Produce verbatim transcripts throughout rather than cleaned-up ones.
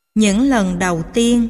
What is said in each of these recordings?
Những lần đầu tiên.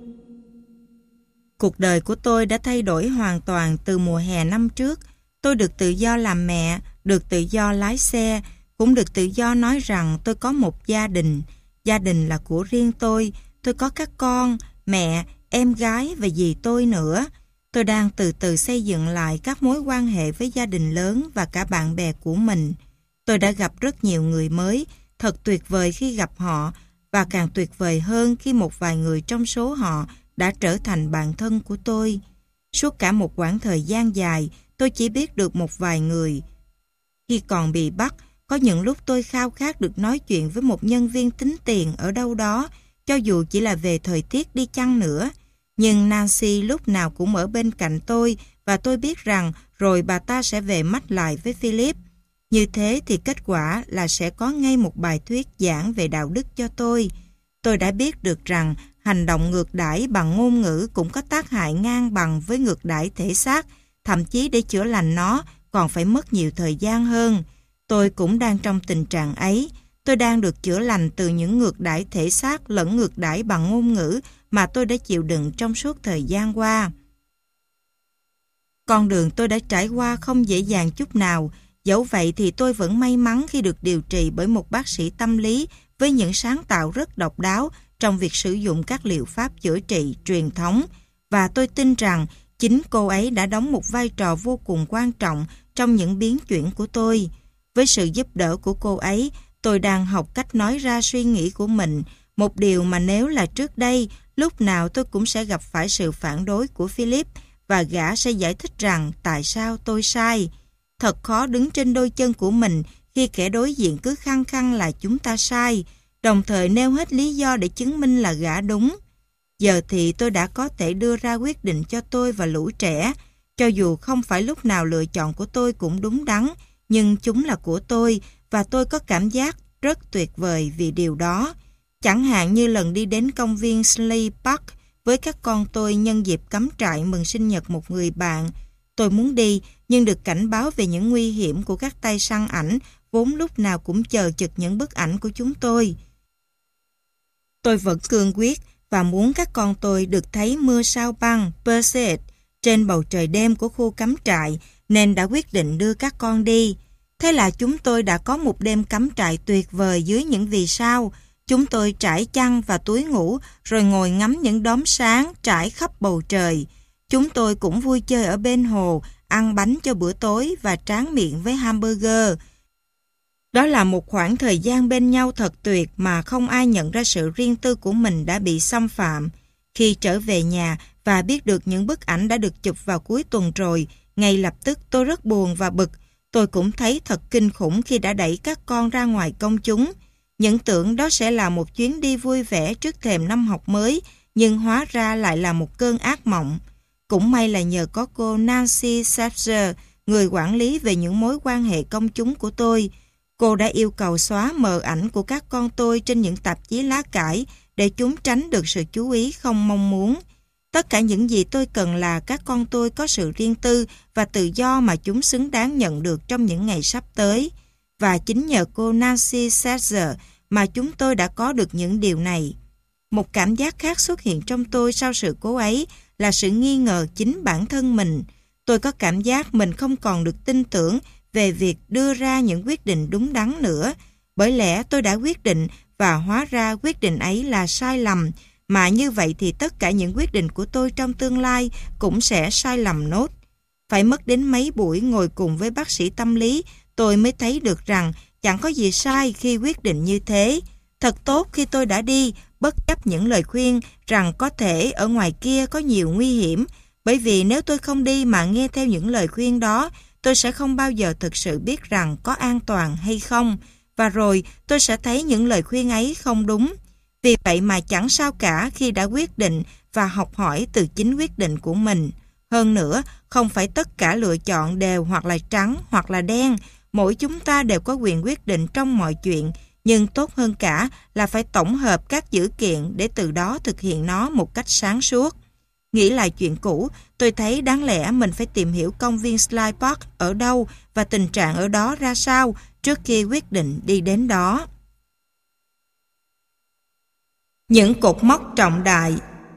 Cuộc đời của tôi đã thay đổi hoàn toàn từ mùa hè năm trước. Tôi được tự do làm mẹ, được tự do lái xe, cũng được tự do nói rằng tôi có một gia đình. Gia đình là của riêng tôi. Tôi có các con, mẹ, em gái và dì tôi nữa. Tôi đang từ từ xây dựng lại các mối quan hệ với gia đình lớn và cả bạn bè của mình. Tôi đã gặp rất nhiều người mới, thật tuyệt vời khi gặp họ, và càng tuyệt vời hơn khi một vài người trong số họ đã trở thành bạn thân của tôi. Suốt cả một quãng thời gian dài, tôi chỉ biết được một vài người. Khi còn bị bắt, có những lúc tôi khao khát được nói chuyện với một nhân viên tính tiền ở đâu đó, cho dù chỉ là về thời tiết đi chăng nữa. Nhưng Nancy lúc nào cũng ở bên cạnh tôi, và tôi biết rằng rồi bà ta sẽ về mắt lại với Philip. Như thế thì kết quả là sẽ có ngay một bài thuyết giảng về đạo đức cho tôi. Tôi đã biết được rằng hành động ngược đãi bằng ngôn ngữ cũng có tác hại ngang bằng với ngược đãi thể xác, thậm chí để chữa lành nó còn phải mất nhiều thời gian hơn. Tôi cũng đang trong tình trạng ấy. Tôi đang được chữa lành từ những ngược đãi thể xác lẫn ngược đãi bằng ngôn ngữ mà tôi đã chịu đựng trong suốt thời gian qua. Con đường tôi đã trải qua không dễ dàng chút nào. Dẫu vậy thì tôi vẫn may mắn khi được điều trị bởi một bác sĩ tâm lý với những sáng tạo rất độc đáo trong việc sử dụng các liệu pháp chữa trị truyền thống, và tôi tin rằng chính cô ấy đã đóng một vai trò vô cùng quan trọng trong những biến chuyển của tôi. Với sự giúp đỡ của cô ấy, tôi đang học cách nói ra suy nghĩ của mình, một điều mà nếu là trước đây, lúc nào tôi cũng sẽ gặp phải sự phản đối của Philip, và gã sẽ giải thích rằng tại sao tôi sai. Thật khó đứng trên đôi chân của mình khi kẻ đối diện cứ khăng khăng là chúng ta sai, đồng thời nêu hết lý do để chứng minh là gã đúng. Giờ thì tôi đã có thể đưa ra quyết định cho tôi và lũ trẻ, cho dù không phải lúc nào lựa chọn của tôi cũng đúng đắn, nhưng chúng là của tôi, và tôi có cảm giác rất tuyệt vời vì điều đó. Chẳng hạn như lần đi đến công viên Sleigh Park với các con tôi nhân dịp cắm trại mừng sinh nhật một người bạn. Tôi muốn đi, nhưng được cảnh báo về những nguy hiểm của các tay săn ảnh, vốn lúc nào cũng chờ chực những bức ảnh của chúng tôi. Tôi vẫn cương quyết và muốn các con tôi được thấy mưa sao băng Perseid trên bầu trời đêm của khu cắm trại, nên đã quyết định đưa các con đi. Thế là chúng tôi đã có một đêm cắm trại tuyệt vời dưới những vì sao. Chúng tôi trải chăn và túi ngủ, rồi ngồi ngắm những đốm sáng trải khắp bầu trời. Chúng tôi cũng vui chơi ở bên hồ, ăn bánh cho bữa tối và tráng miệng với hamburger. Đó là một khoảng thời gian bên nhau thật tuyệt mà không ai nhận ra sự riêng tư của mình đã bị xâm phạm. Khi trở về nhà và biết được những bức ảnh đã được chụp vào cuối tuần rồi, ngay lập tức tôi rất buồn và bực. Tôi cũng thấy thật kinh khủng khi đã đẩy các con ra ngoài công chúng. Những tưởng đó sẽ là một chuyến đi vui vẻ trước thềm năm học mới, nhưng hóa ra lại là một cơn ác mộng. Cũng may là nhờ có cô Nancy Sapser, người quản lý về những mối quan hệ công chúng của tôi. Cô đã yêu cầu xóa mờ ảnh của các con tôi trên những tạp chí lá cải để chúng tránh được sự chú ý không mong muốn. Tất cả những gì tôi cần là các con tôi có sự riêng tư và tự do mà chúng xứng đáng nhận được trong những ngày sắp tới. Và chính nhờ cô Nancy Sapser mà chúng tôi đã có được những điều này. Một cảm giác khác xuất hiện trong tôi sau sự cố ấy là sự nghi ngờ chính bản thân mình. Tôi có cảm giác mình không còn được tin tưởng về việc đưa ra những quyết định đúng đắn nữa. Bởi lẽ tôi đã quyết định và hóa ra quyết định ấy là sai lầm, mà như vậy thì tất cả những quyết định của tôi trong tương lai cũng sẽ sai lầm nốt. Phải mất đến mấy buổi ngồi cùng với bác sĩ tâm lý, tôi mới thấy được rằng chẳng có gì sai khi quyết định như thế. Thật tốt khi tôi đã đi, bất chấp những lời khuyên rằng có thể ở ngoài kia có nhiều nguy hiểm, bởi vì nếu tôi không đi mà nghe theo những lời khuyên đó, tôi sẽ không bao giờ thực sự biết rằng có an toàn hay không, và rồi tôi sẽ thấy những lời khuyên ấy không đúng. Vì vậy mà chẳng sao cả khi đã quyết định và học hỏi từ chính quyết định của mình. Hơn nữa, không phải tất cả lựa chọn đều hoặc là trắng hoặc là đen, mỗi chúng ta đều có quyền quyết định trong mọi chuyện, nhưng tốt hơn cả là phải tổng hợp các dữ kiện để từ đó thực hiện nó một cách sáng suốt. Nghĩ lại chuyện cũ, tôi thấy đáng lẽ mình phải tìm hiểu công viên Sleigh Park ở đâu và tình trạng ở đó ra sao trước khi quyết định đi đến đó. Những cột mốc trọng đại.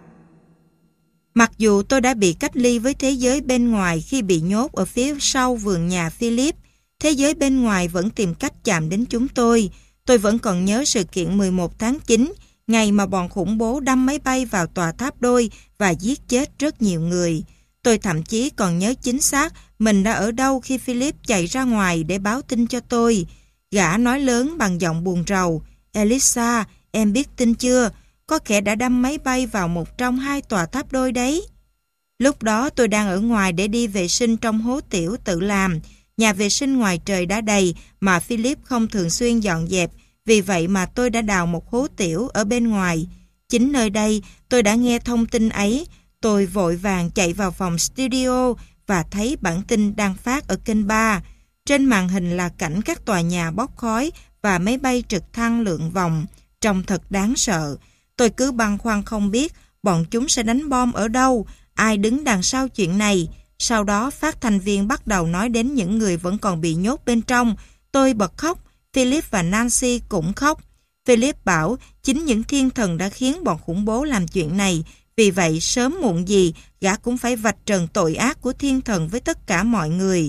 Mặc dù tôi đã bị cách ly với thế giới bên ngoài khi bị nhốt ở phía sau vườn nhà Philip, thế giới bên ngoài vẫn tìm cách chạm đến chúng tôi. Tôi vẫn còn nhớ sự kiện mười một tháng chín, ngày mà bọn khủng bố đâm máy bay vào tòa tháp đôi và giết chết rất nhiều người. Tôi thậm chí còn nhớ chính xác mình đã ở đâu khi Philip chạy ra ngoài để báo tin cho tôi. Gã nói lớn bằng giọng buồn rầu: "Elisa, em biết tin chưa? Có kẻ đã đâm máy bay vào một trong hai tòa tháp đôi đấy." Lúc đó tôi đang ở ngoài để đi vệ sinh trong hố tiểu tự làm. Nhà vệ sinh ngoài trời đã đầy mà Philip không thường xuyên dọn dẹp, vì vậy mà tôi đã đào một hố tiểu ở bên ngoài. Chính nơi đây tôi đã nghe thông tin ấy. Tôi vội vàng chạy vào phòng studio và thấy bản tin đang phát ở kênh ba. Trên màn hình là cảnh các tòa nhà bốc khói và máy bay trực thăng lượn vòng. Trông thật đáng sợ. Tôi cứ băn khoăn không biết bọn chúng sẽ đánh bom ở đâu, ai đứng đằng sau chuyện này. Sau đó phát thanh viên bắt đầu nói đến những người vẫn còn bị nhốt bên trong. Tôi bật khóc, Philip và Nancy cũng khóc. Philip bảo chính những thiên thần đã khiến bọn khủng bố làm chuyện này, vì vậy sớm muộn gì gã cũng phải vạch trần tội ác của thiên thần với tất cả mọi người.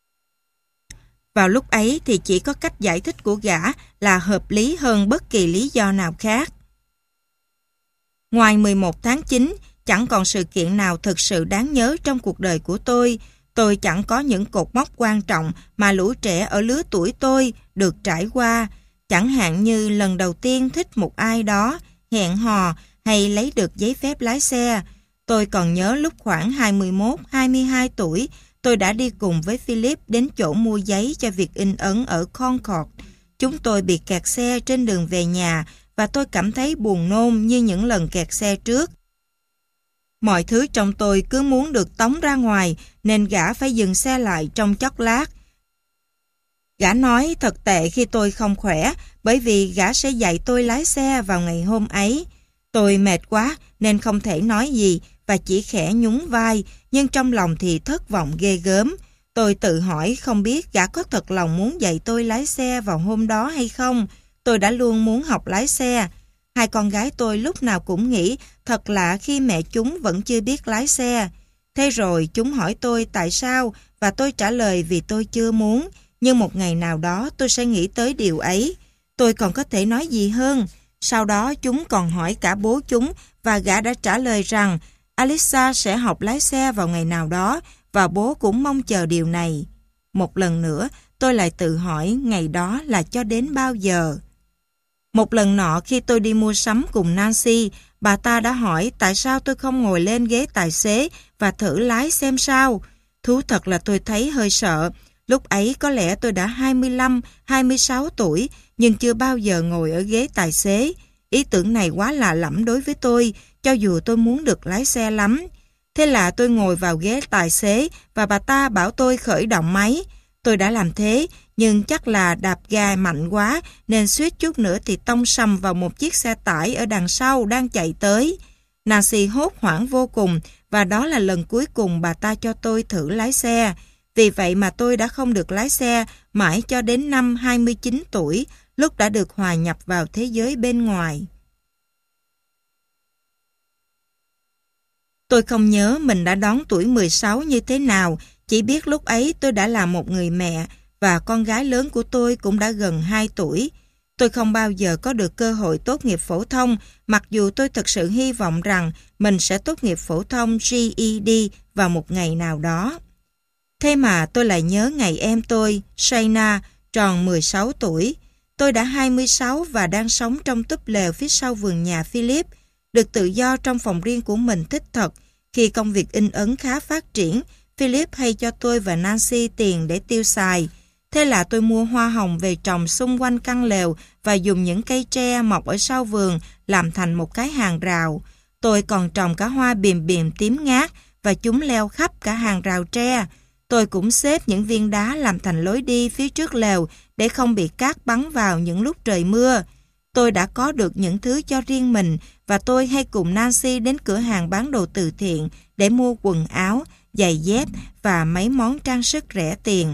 Vào lúc ấy thì chỉ có cách giải thích của gã là hợp lý hơn bất kỳ lý do nào khác. Ngoài mười một tháng chín, chẳng còn sự kiện nào thực sự đáng nhớ trong cuộc đời của tôi. Tôi chẳng có những cột mốc quan trọng mà lũ trẻ ở lứa tuổi tôi được trải qua. Chẳng hạn như lần đầu tiên thích một ai đó, hẹn hò hay lấy được giấy phép lái xe. Tôi còn nhớ lúc khoảng hai mươi mốt hai mươi hai tuổi, tôi đã đi cùng với Philip đến chỗ mua giấy cho việc in ấn ở Concord. Chúng tôi bị kẹt xe trên đường về nhà và tôi cảm thấy buồn nôn như những lần kẹt xe trước. Mọi thứ trong tôi cứ muốn được tống ra ngoài nên gã phải dừng xe lại trong chốc lát. Gã nói thật tệ khi tôi không khỏe bởi vì gã sẽ dạy tôi lái xe vào ngày hôm ấy. Tôi mệt quá nên không thể nói gì và chỉ khẽ nhún vai, nhưng trong lòng thì thất vọng ghê gớm. Tôi tự hỏi không biết gã có thật lòng muốn dạy tôi lái xe vào hôm đó hay không. Tôi đã luôn muốn học lái xe. Hai con gái tôi lúc nào cũng nghĩ thật lạ khi mẹ chúng vẫn chưa biết lái xe. Thế rồi chúng hỏi tôi tại sao và tôi trả lời vì tôi chưa muốn. Nhưng một ngày nào đó tôi sẽ nghĩ tới điều ấy. Tôi còn có thể nói gì hơn? Sau đó chúng còn hỏi cả bố chúng và gã đã trả lời rằng Alisa sẽ học lái xe vào ngày nào đó và bố cũng mong chờ điều này. Một lần nữa tôi lại tự hỏi ngày đó là cho đến bao giờ? Một lần nọ khi tôi đi mua sắm cùng Nancy, bà ta đã hỏi tại sao tôi không ngồi lên ghế tài xế và thử lái xem sao. Thú thật là tôi thấy hơi sợ. Lúc ấy có lẽ tôi đã hai mươi lăm, hai mươi sáu tuổi nhưng chưa bao giờ ngồi ở ghế tài xế. Ý tưởng này quá lạ lẫm đối với tôi, cho dù tôi muốn được lái xe lắm. Thế là tôi ngồi vào ghế tài xế và bà ta bảo tôi khởi động máy. Tôi đã làm thế, nhưng chắc là đạp ga mạnh quá nên suýt chút nữa thì tông sầm vào một chiếc xe tải ở đằng sau đang chạy tới. Nancy hốt hoảng vô cùng và đó là lần cuối cùng bà ta cho tôi thử lái xe. Vì vậy mà tôi đã không được lái xe mãi cho đến năm hai mươi chín tuổi, lúc đã được hòa nhập vào thế giới bên ngoài. Tôi không nhớ mình đã đón tuổi mười sáu như thế nào, chỉ biết lúc ấy tôi đã là một người mẹ và con gái lớn của tôi cũng đã gần hai tuổi. Tôi không bao giờ có được cơ hội tốt nghiệp phổ thông, mặc dù tôi thực sự hy vọng rằng mình sẽ tốt nghiệp phổ thông G E D vào một ngày nào đó. Thế mà tôi lại nhớ ngày em tôi, Shayna, tròn mười sáu tuổi. Tôi đã hai mươi sáu và đang sống trong túp lều phía sau vườn nhà Philip, được tự do trong phòng riêng của mình thích thật. Khi công việc in ấn khá phát triển, Philip hay cho tôi và Nancy tiền để tiêu xài. Thế là tôi mua hoa hồng về trồng xung quanh căn lều và dùng những cây tre mọc ở sau vườn làm thành một cái hàng rào. Tôi còn trồng cả hoa bìm bìm tím ngát và chúng leo khắp cả hàng rào tre. Tôi cũng xếp những viên đá làm thành lối đi phía trước lều để không bị cát bắn vào những lúc trời mưa. Tôi đã có được những thứ cho riêng mình và tôi hay cùng Nancy đến cửa hàng bán đồ từ thiện để mua quần áo, giày dép và mấy món trang sức rẻ tiền.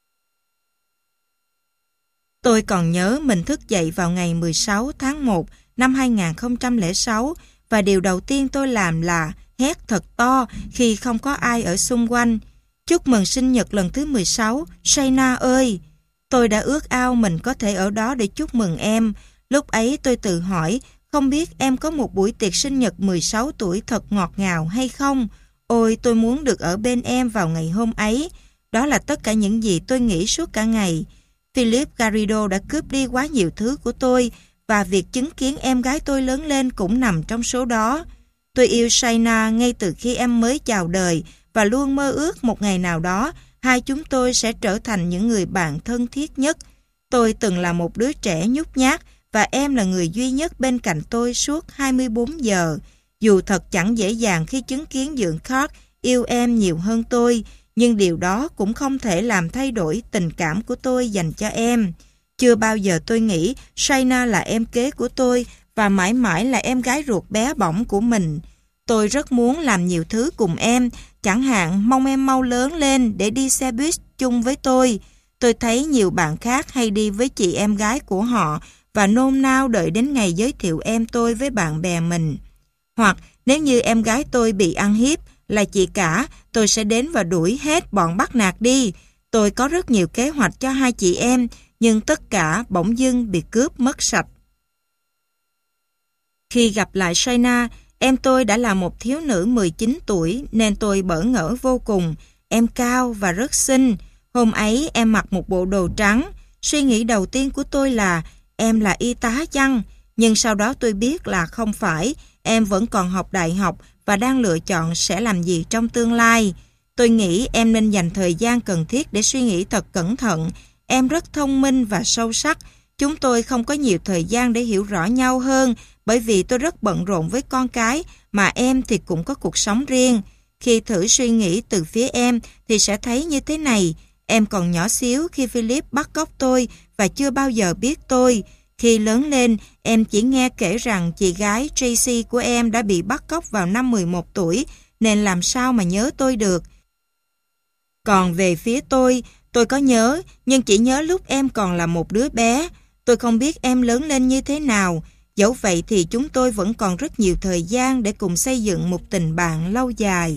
Tôi còn nhớ mình thức dậy vào ngày mười sáu tháng một năm hai nghìn không trăm lẻ sáu và điều đầu tiên tôi làm là hét thật to khi không có ai ở xung quanh. Chúc mừng sinh nhật lần thứ mười sáu, Shayna ơi! Tôi đã ước ao mình có thể ở đó để chúc mừng em. Lúc ấy tôi tự hỏi, không biết em có một buổi tiệc sinh nhật mười sáu tuổi thật ngọt ngào hay không? Ôi, tôi muốn được ở bên em vào ngày hôm ấy. Đó là tất cả những gì tôi nghĩ suốt cả ngày. Philip Garrido đã cướp đi quá nhiều thứ của tôi và việc chứng kiến em gái tôi lớn lên cũng nằm trong số đó. Tôi yêu Shayna ngay từ khi em mới chào đời và luôn mơ ước một ngày nào đó hai chúng tôi sẽ trở thành những người bạn thân thiết nhất. Tôi từng là một đứa trẻ nhút nhát và em là người duy nhất bên cạnh tôi suốt hai mươi bốn giờ. Dù thật chẳng dễ dàng khi chứng kiến Dượng Clark yêu em nhiều hơn tôi, nhưng điều đó cũng không thể làm thay đổi tình cảm của tôi dành cho em. Chưa bao giờ tôi nghĩ Shayna là em kế của tôi và mãi mãi là em gái ruột bé bỏng của mình. Tôi rất muốn làm nhiều thứ cùng em, chẳng hạn mong em mau lớn lên để đi xe buýt chung với tôi. Tôi thấy nhiều bạn khác hay đi với chị em gái của họ và nôn nao đợi đến ngày giới thiệu em tôi với bạn bè mình. Hoặc nếu như em gái tôi bị ăn hiếp, là chị cả, tôi sẽ đến và đuổi hết bọn bắt nạt đi. Tôi có rất nhiều kế hoạch cho hai chị em, nhưng tất cả bỗng dưng bị cướp mất sạch. Khi gặp lại Shayna, em tôi đã là một thiếu nữ mười chín tuổi nên tôi bỡ ngỡ vô cùng. Em cao và rất xinh. Hôm ấy em mặc một bộ đồ trắng. Suy nghĩ đầu tiên của tôi là em là y tá chăng? Nhưng sau đó tôi biết là không phải. Em vẫn còn học đại học và đang lựa chọn sẽ làm gì trong tương lai. Tôi nghĩ em nên dành thời gian cần thiết để suy nghĩ thật cẩn thận. Em rất thông minh và sâu sắc. Chúng tôi không có nhiều thời gian để hiểu rõ nhau hơn bởi vì tôi rất bận rộn với con cái mà em thì cũng có cuộc sống riêng. Khi thử suy nghĩ từ phía em thì sẽ thấy như thế này. Em còn nhỏ xíu khi Philip bắt cóc tôi và chưa bao giờ biết tôi. Khi lớn lên, em chỉ nghe kể rằng chị gái Tracy của em đã bị bắt cóc vào năm mười một tuổi nên làm sao mà nhớ tôi được. Còn về phía tôi, tôi có nhớ nhưng chỉ nhớ lúc em còn là một đứa bé. Tôi không biết em lớn lên như thế nào. Dẫu vậy thì chúng tôi vẫn còn rất nhiều thời gian để cùng xây dựng một tình bạn lâu dài.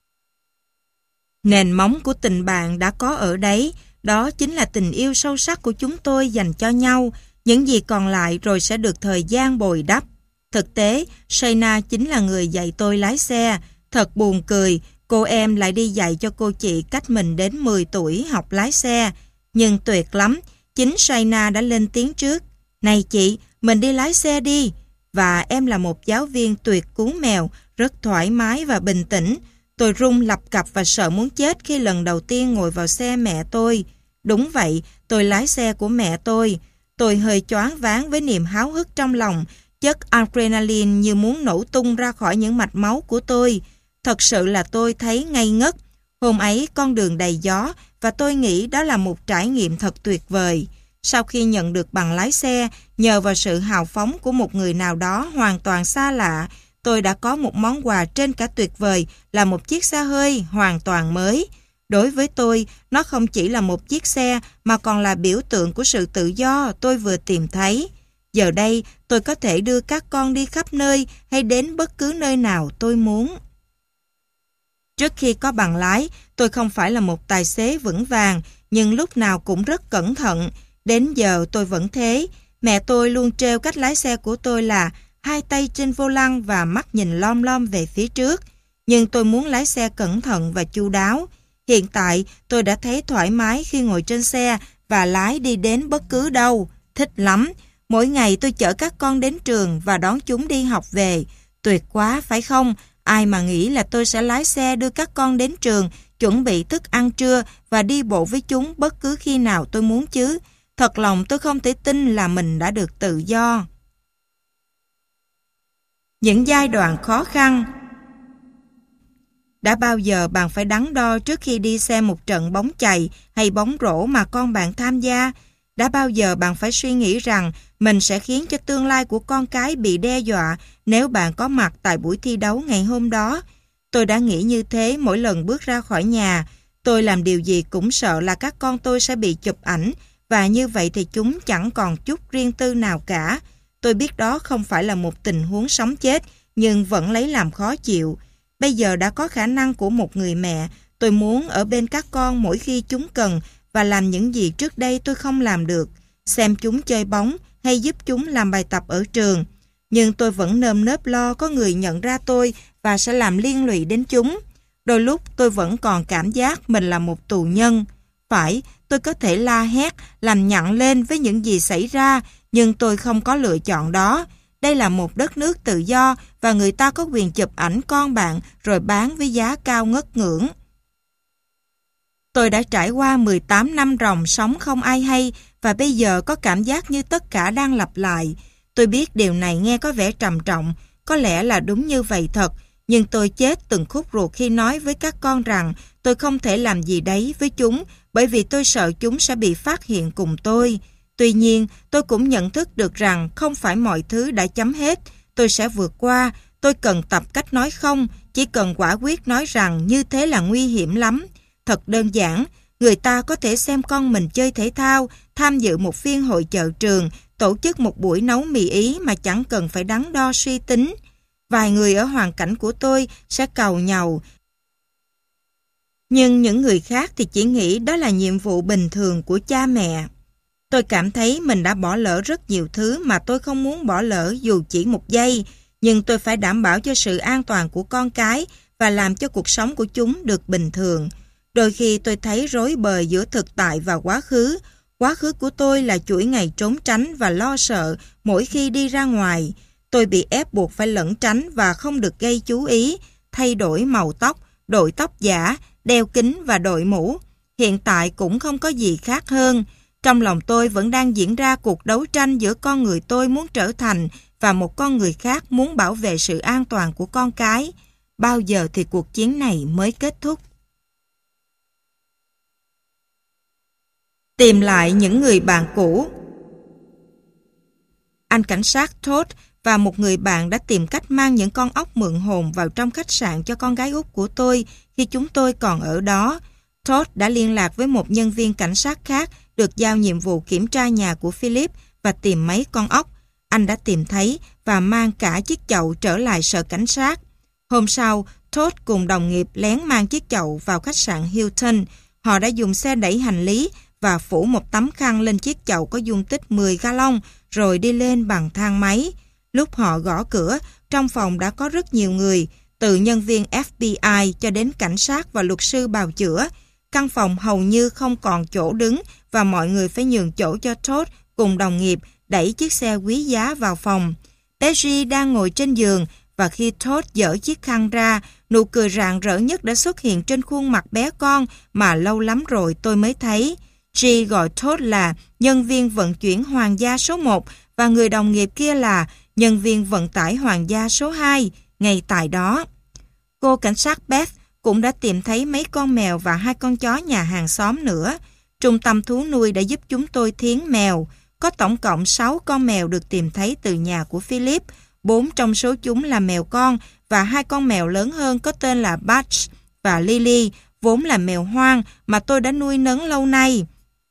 Nền móng của tình bạn đã có ở đấy, đó chính là tình yêu sâu sắc của chúng tôi dành cho nhau. Những gì còn lại rồi sẽ được thời gian bồi đắp. Thực tế, Shayna chính là người dạy tôi lái xe. Thật buồn cười, cô em lại đi dạy cho cô chị cách mình đến mười tuổi học lái xe. Nhưng tuyệt lắm, chính Shayna đã lên tiếng trước. Này chị, mình đi lái xe đi. Và em là một giáo viên tuyệt cú mèo, rất thoải mái và bình tĩnh. Tôi run lập cập và sợ muốn chết khi lần đầu tiên ngồi vào xe mẹ tôi. Đúng vậy, tôi lái xe của mẹ tôi. Tôi hơi choáng váng với niềm háo hức trong lòng, chất adrenaline như muốn nổ tung ra khỏi những mạch máu của tôi. Thật sự là tôi thấy ngây ngất. Hôm ấy con đường đầy gió và tôi nghĩ đó là một trải nghiệm thật tuyệt vời. Sau khi nhận được bằng lái xe, nhờ vào sự hào phóng của một người nào đó hoàn toàn xa lạ, tôi đã có một món quà trên cả tuyệt vời là một chiếc xe hơi hoàn toàn mới. Đối với tôi, nó không chỉ là một chiếc xe mà còn là biểu tượng của sự tự do tôi vừa tìm thấy. Giờ đây, tôi có thể đưa các con đi khắp nơi hay đến bất cứ nơi nào tôi muốn. Trước khi có bằng lái, tôi không phải là một tài xế vững vàng, nhưng lúc nào cũng rất cẩn thận. Đến giờ tôi vẫn thế. Mẹ tôi luôn trêu cách lái xe của tôi là hai tay trên vô lăng và mắt nhìn lom lom về phía trước. Nhưng tôi muốn lái xe cẩn thận và chu đáo. Hiện tại, tôi đã thấy thoải mái khi ngồi trên xe và lái đi đến bất cứ đâu. Thích lắm. Mỗi ngày tôi chở các con đến trường và đón chúng đi học về. Tuyệt quá, phải không? Ai mà nghĩ là tôi sẽ lái xe đưa các con đến trường, chuẩn bị thức ăn trưa và đi bộ với chúng bất cứ khi nào tôi muốn chứ. Thật lòng tôi không thể tin là mình đã được tự do. Những giai đoạn khó khăn. Đã bao giờ bạn phải đắn đo trước khi đi xem một trận bóng chày hay bóng rổ mà con bạn tham gia? Đã bao giờ bạn phải suy nghĩ rằng mình sẽ khiến cho tương lai của con cái bị đe dọa nếu bạn có mặt tại buổi thi đấu ngày hôm đó? Tôi đã nghĩ như thế mỗi lần bước ra khỏi nhà. Tôi làm điều gì cũng sợ là các con tôi sẽ bị chụp ảnh và như vậy thì chúng chẳng còn chút riêng tư nào cả. Tôi biết đó không phải là một tình huống sống chết, nhưng vẫn lấy làm khó chịu. Bây giờ đã có khả năng của một người mẹ, tôi muốn ở bên các con mỗi khi chúng cần và làm những gì trước đây tôi không làm được, xem chúng chơi bóng hay giúp chúng làm bài tập ở trường. Nhưng tôi vẫn nơm nớp lo có người nhận ra tôi và sẽ làm liên lụy đến chúng. Đôi lúc tôi vẫn còn cảm giác mình là một tù nhân. Phải, tôi có thể la hét, làm nhặng lên với những gì xảy ra, nhưng tôi không có lựa chọn đó. Đây là một đất nước tự do và người ta có quyền chụp ảnh con bạn rồi bán với giá cao ngất ngưỡng. Tôi đã trải qua mười tám năm ròng sống không ai hay và bây giờ có cảm giác như tất cả đang lặp lại. Tôi biết điều này nghe có vẻ trầm trọng, có lẽ là đúng như vậy thật, nhưng tôi chết từng khúc ruột khi nói với các con rằng tôi không thể làm gì đấy với chúng bởi vì tôi sợ chúng sẽ bị phát hiện cùng tôi. Tuy nhiên, tôi cũng nhận thức được rằng không phải mọi thứ đã chấm hết, tôi sẽ vượt qua, tôi cần tập cách nói không, chỉ cần quả quyết nói rằng như thế là nguy hiểm lắm. Thật đơn giản, người ta có thể xem con mình chơi thể thao, tham dự một phiên hội chợ trường, tổ chức một buổi nấu mì Ý mà chẳng cần phải đắn đo suy tính. Vài người ở hoàn cảnh của tôi sẽ càu nhàu, nhưng những người khác thì chỉ nghĩ đó là nhiệm vụ bình thường của cha mẹ. Tôi cảm thấy mình đã bỏ lỡ rất nhiều thứ mà tôi không muốn bỏ lỡ dù chỉ một giây, nhưng tôi phải đảm bảo cho sự an toàn của con cái và làm cho cuộc sống của chúng được bình thường. Đôi khi tôi thấy rối bời giữa thực tại và quá khứ. Quá khứ của tôi là chuỗi ngày trốn tránh và lo sợ mỗi khi đi ra ngoài. Tôi bị ép buộc phải lẩn tránh và không được gây chú ý, thay đổi màu tóc, đội tóc giả, đeo kính và đội mũ. Hiện tại cũng không có gì khác hơn. Trong lòng tôi vẫn đang diễn ra cuộc đấu tranh giữa con người tôi muốn trở thành và một con người khác muốn bảo vệ sự an toàn của con cái. Bao giờ thì cuộc chiến này mới kết thúc? Tìm lại những người bạn cũ. Anh cảnh sát Todd và một người bạn đã tìm cách mang những con ốc mượn hồn vào trong khách sạn cho con gái út của tôi khi chúng tôi còn ở đó. Todd đã liên lạc với một nhân viên cảnh sát khác được giao nhiệm vụ kiểm tra nhà của Philip và tìm mấy con ốc. Anh đã tìm thấy và mang cả chiếc chậu trở lại sở cảnh sát. Hôm sau, Todd cùng đồng nghiệp lén mang chiếc chậu vào khách sạn Hilton. Họ đã dùng xe đẩy hành lý và phủ một tấm khăn lên chiếc chậu có dung tích mười gallon rồi đi lên bằng thang máy. Lúc họ gõ cửa, trong phòng đã có rất nhiều người, từ nhân viên F B I cho đến cảnh sát và luật sư bào chữa. Căn phòng hầu như không còn chỗ đứng và mọi người phải nhường chỗ cho Todd cùng đồng nghiệp đẩy chiếc xe quý giá vào phòng. Peggy đang ngồi trên giường và khi Todd dỡ chiếc khăn ra, nụ cười rạng rỡ nhất đã xuất hiện trên khuôn mặt bé con mà lâu lắm rồi tôi mới thấy. G gọi Todd là nhân viên vận chuyển hoàng gia số một và người đồng nghiệp kia là nhân viên vận tải hoàng gia số hai, ngay tại đó. Cô cảnh sát Beth cũng đã tìm thấy mấy con mèo và hai con chó nhà hàng xóm nữa. Trung tâm thú nuôi đã giúp chúng tôi thiến mèo. Có tổng cộng sáu con mèo được tìm thấy từ nhà của Philip. Bốn trong số chúng là mèo con và hai con mèo lớn hơn có tên là Butch và Lily, vốn là mèo hoang mà tôi đã nuôi nấng lâu nay.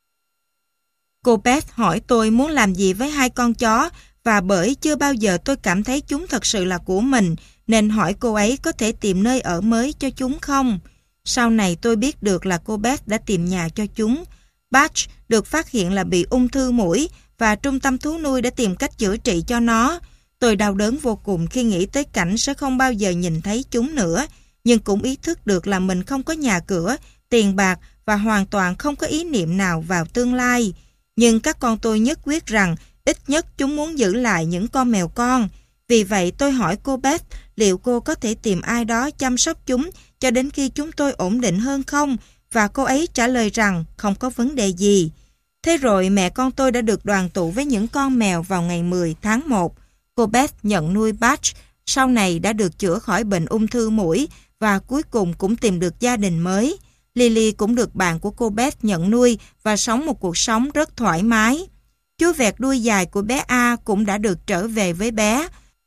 Cô Beth hỏi tôi muốn làm gì với hai con chó và bởi chưa bao giờ tôi cảm thấy chúng thật sự là của mình nên hỏi cô ấy có thể tìm nơi ở mới cho chúng không. Sau này tôi biết được là cô Beth đã tìm nhà cho chúng. Butch được phát hiện là bị ung thư mũi và trung tâm thú nuôi đã tìm cách chữa trị cho nó. Tôi đau đớn vô cùng khi nghĩ tới cảnh sẽ không bao giờ nhìn thấy chúng nữa, nhưng cũng ý thức được là mình không có nhà cửa, tiền bạc và hoàn toàn không có ý niệm nào vào tương lai. Nhưng các con tôi nhất quyết rằng ít nhất chúng muốn giữ lại những con mèo con. Vì vậy tôi hỏi cô Beth liệu cô có thể tìm ai đó chăm sóc chúng cho đến khi chúng tôi ổn định hơn không? Và cô ấy trả lời rằng không có vấn đề gì. Thế rồi mẹ con tôi đã được đoàn tụ với những con mèo vào ngày mười tháng một. Cô Beth nhận nuôi Butch, sau này đã được chữa khỏi bệnh ung thư mũi và cuối cùng cũng tìm được gia đình mới. Lily cũng được bạn của cô Beth nhận nuôi và sống một cuộc sống rất thoải mái. Chú vẹt đuôi dài của bé A cũng đã được trở về với bé.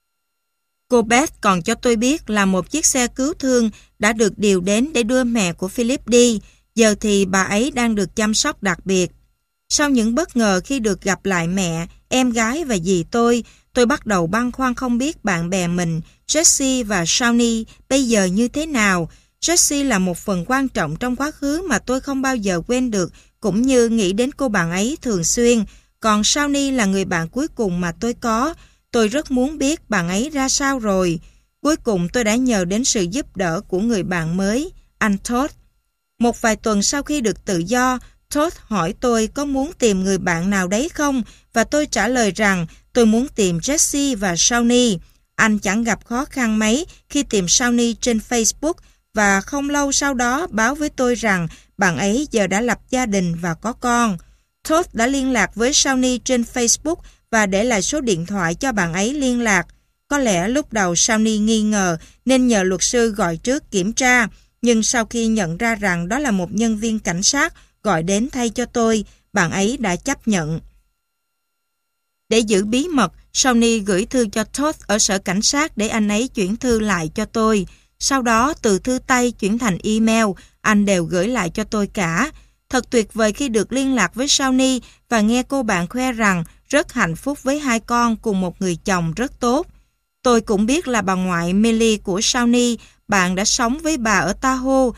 Cô Beth còn cho tôi biết là một chiếc xe cứu thương đã được điều đến để đưa mẹ của Philip đi. Giờ thì bà ấy đang được chăm sóc đặc biệt. Sau những bất ngờ khi được gặp lại mẹ, em gái và dì tôi, Tôi bắt đầu băn khoăn không biết bạn bè mình, Jessie và Shawnee bây giờ như thế nào. Jessie là một phần quan trọng trong quá khứ mà tôi không bao giờ quên được, cũng như nghĩ đến cô bạn ấy thường xuyên. Còn Shawnee là người bạn cuối cùng mà tôi có. Tôi rất muốn biết bạn ấy ra sao rồi. Cuối cùng tôi đã nhờ đến sự giúp đỡ của người bạn mới, anh Todd. Một vài tuần sau khi được tự do, Todd hỏi tôi có muốn tìm người bạn nào đấy không, và tôi trả lời rằng tôi muốn tìm Jessie và Shawnee. Anh chẳng gặp khó khăn mấy khi tìm Shawnee trên Facebook, và không lâu sau đó báo với tôi rằng bạn ấy giờ đã lập gia đình và có con. Todd đã liên lạc với Shawnee trên Facebook và để lại số điện thoại cho bạn ấy liên lạc. Có lẽ lúc đầu Shawnee nghi ngờ nên nhờ luật sư gọi trước kiểm tra, nhưng sau khi nhận ra rằng đó là một nhân viên cảnh sát gọi đến thay cho tôi, bạn ấy đã chấp nhận. Để giữ bí mật, Shawnee gửi thư cho Todd ở sở cảnh sát để anh ấy chuyển thư lại cho tôi. Sau đó, từ thư tay chuyển thành email, anh đều gửi lại cho tôi cả. Thật tuyệt vời khi được liên lạc với Shawnee và nghe cô bạn khoe rằng rất hạnh phúc với hai con cùng một người chồng rất tốt. Tôi cũng biết là bà ngoại Millie của Shawnee, bạn đã sống với bà ở Tahoe,